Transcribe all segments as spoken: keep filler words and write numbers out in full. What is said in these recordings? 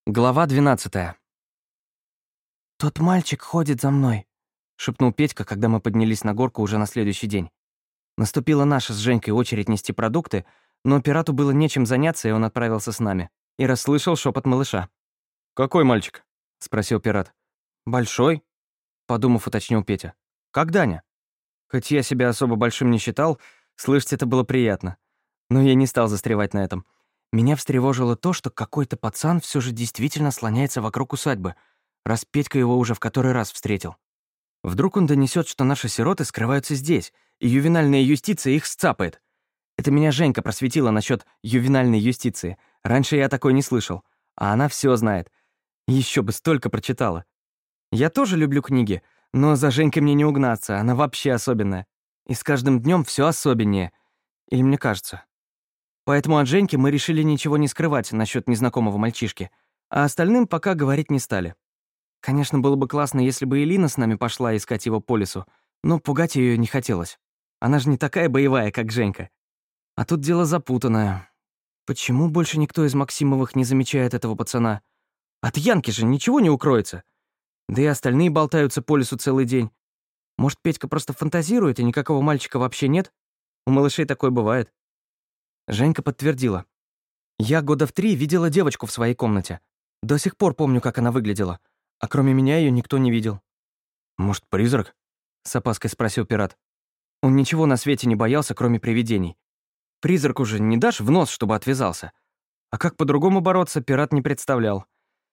Глава двенадцатая. «Тот мальчик ходит за мной», — шепнул Петька, когда мы поднялись на горку уже на следующий день. Наступила наша с Женькой очередь нести продукты, но пирату было нечем заняться, и он отправился с нами. И расслышал шепот малыша. «Какой мальчик?» — спросил пират. «Большой», — подумав, уточнил Петя. «Как Даня?» Хоть я себя особо большим не считал, слышать это было приятно. Но я не стал застревать на этом. Меня встревожило то, что какой-то пацан все же действительно слоняется вокруг усадьбы, раз Петька его уже в который раз встретил. Вдруг он донесет, что наши сироты скрываются здесь, и ювенальная юстиция их сцапает. Это меня Женька просветила насчет ювенальной юстиции. Раньше я такой не слышал, а она все знает. Еще бы столько прочитала. Я тоже люблю книги, но за Женькой мне не угнаться, она вообще особенная. И с каждым днем все особеннее. Или мне кажется. Поэтому от Женьки мы решили ничего не скрывать насчет незнакомого мальчишки, а остальным пока говорить не стали. Конечно, было бы классно, если бы Элина с нами пошла искать его по лесу, но пугать ее не хотелось. Она же не такая боевая, как Женька. А тут дело запутанное. Почему больше никто из Максимовых не замечает этого пацана? От Янки же ничего не укроется. Да и остальные болтаются по лесу целый день. Может, Петька просто фантазирует, и никакого мальчика вообще нет? У малышей такое бывает. Женька подтвердила. Я года в три видела девочку в своей комнате. До сих пор помню, как она выглядела. А кроме меня ее никто не видел. «Может, призрак?» — с опаской спросил пират. Он ничего на свете не боялся, кроме привидений. Призраку же не дашь в нос, чтобы отвязался. А как по-другому бороться, пират не представлял.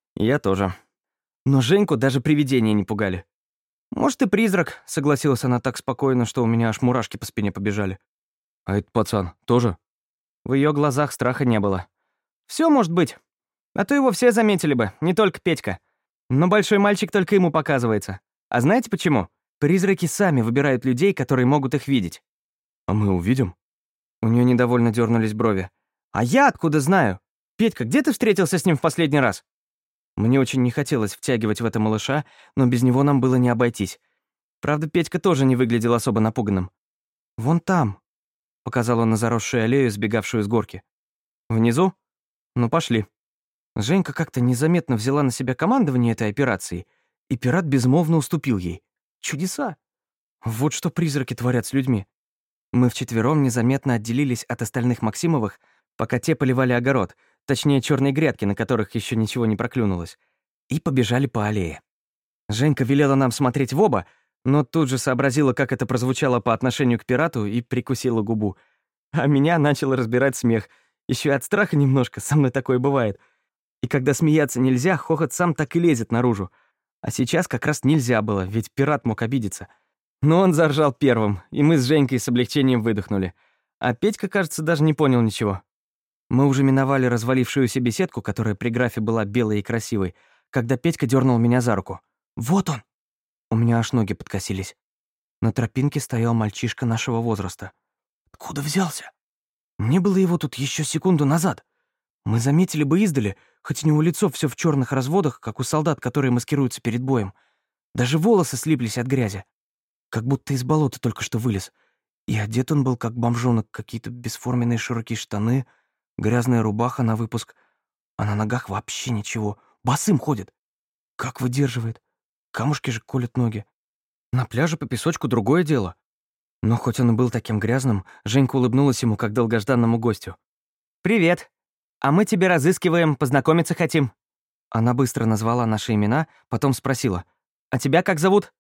Я тоже. Но Женьку даже привидения не пугали. «Может, и призрак», — согласилась она так спокойно, что у меня аж мурашки по спине побежали. «А этот пацан тоже?» В ее глазах страха не было. Все может быть. А то его все заметили бы, не только Петька. Но большой мальчик только ему показывается. А знаете почему? Призраки сами выбирают людей, которые могут их видеть». «А мы увидим?» У нее недовольно дернулись брови. «А я откуда знаю? Петька, где ты встретился с ним в последний раз?» Мне очень не хотелось втягивать в это малыша, но без него нам было не обойтись. Правда, Петька тоже не выглядел особо напуганным. «Вон там», — показал он на заросшую аллею, сбегавшую с горки. «Внизу? Ну, пошли». Женька как-то незаметно взяла на себя командование этой операцией, и пират безмолвно уступил ей. Чудеса! Вот что призраки творят с людьми. Мы вчетвером незаметно отделились от остальных Максимовых, пока те поливали огород, точнее, черные грядки, на которых еще ничего не проклюнулось, и побежали по аллее. Женька велела нам смотреть в оба, но тут же сообразила, как это прозвучало по отношению к пирату, и прикусила губу. А меня начал разбирать смех. Еще и от страха немножко, со мной такое бывает. И когда смеяться нельзя, хохот сам так и лезет наружу. А сейчас как раз нельзя было, ведь пират мог обидеться. Но он заржал первым, и мы с Женькой с облегчением выдохнули. А Петька, кажется, даже не понял ничего. Мы уже миновали развалившуюся беседку, которая при графе была белой и красивой, когда Петька дернул меня за руку. «Вот он!» У меня аж ноги подкосились. На тропинке стоял мальчишка нашего возраста. Откуда взялся? Не было его тут еще секунду назад. Мы заметили бы издали, хоть у него лицо все в черных разводах, как у солдат, которые маскируются перед боем. Даже волосы слиплись от грязи. Как будто из болота только что вылез. И одет он был как бомжонок, какие-то бесформенные широкие штаны, грязная рубаха на выпуск, а на ногах вообще ничего. Босым ходит. Как выдерживает? Камушки же колют ноги. На пляже по песочку другое дело. Но хоть он и был таким грязным, Женька улыбнулась ему, как долгожданному гостю. «Привет. А мы тебя разыскиваем, познакомиться хотим». Она быстро назвала наши имена, потом спросила. «А тебя как зовут?»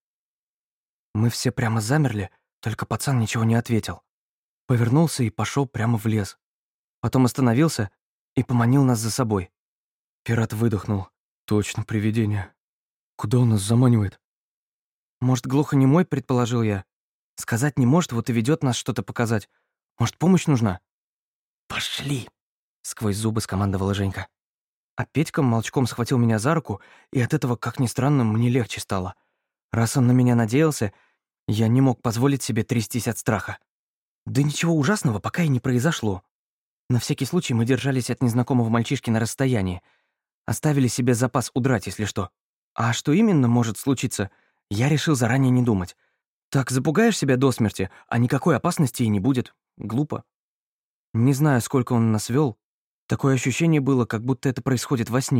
Мы все прямо замерли, только пацан ничего не ответил. Повернулся и пошел прямо в лес. Потом остановился и поманил нас за собой. Пират выдохнул. «Точно привидение. Куда он нас заманивает?» «Может, глухонемой?» — предположил я. «Сказать не может, вот и ведет нас что-то показать. Может, помощь нужна?» «Пошли!» — сквозь зубы скомандовала Женька. А Петька молчком схватил меня за руку, и от этого, как ни странно, мне легче стало. Раз он на меня надеялся, я не мог позволить себе трястись от страха. Да ничего ужасного пока и не произошло. На всякий случай мы держались от незнакомого мальчишки на расстоянии. Оставили себе запас удрать, если что. А что именно может случиться, я решил заранее не думать. Так запугаешь себя до смерти, а никакой опасности и не будет. Глупо. Не знаю, сколько он нас вел. Такое ощущение было, как будто это происходит во сне,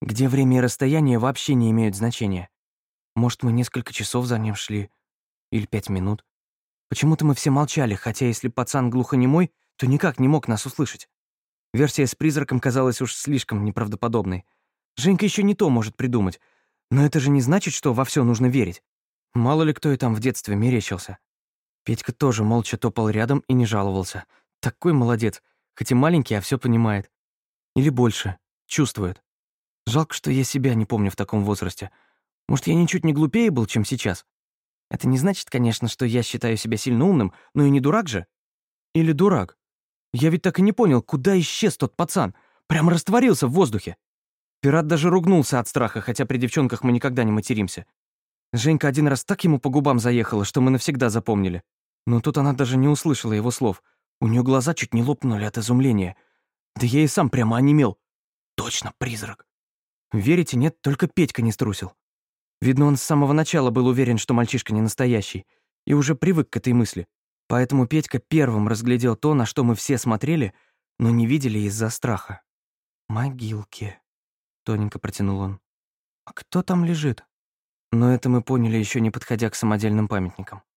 где время и расстояние вообще не имеют значения. Может, мы несколько часов за ним шли? Или пять минут? Почему-то мы все молчали, хотя если пацан глухонемой, то никак не мог нас услышать. Версия с призраком казалась уж слишком неправдоподобной. Женька еще не то может придумать. Но это же не значит, что во все нужно верить. Мало ли кто и там в детстве мерещился. Петька тоже молча топал рядом и не жаловался. Такой молодец. Хоть и маленький, а все понимает. Или больше. Чувствует. Жалко, что я себя не помню в таком возрасте. Может, я ничуть не глупее был, чем сейчас? Это не значит, конечно, что я считаю себя сильно умным, но и не дурак же. Или дурак? Я ведь так и не понял, куда исчез тот пацан. Прямо растворился в воздухе. Пират даже ругнулся от страха, хотя при девчонках мы никогда не материмся. Женька один раз так ему по губам заехала, что мы навсегда запомнили. Но тут она даже не услышала его слов. У нее глаза чуть не лопнули от изумления. Да я и сам прямо онемел. Точно призрак. Верите, нет, только Петька не струсил. Видно, он с самого начала был уверен, что мальчишка не настоящий, и уже привык к этой мысли. Поэтому Петька первым разглядел то, на что мы все смотрели, но не видели из-за страха. «Могилки», — тоненько протянул он. «А кто там лежит?» Но это мы поняли, еще не подходя к самодельным памятникам.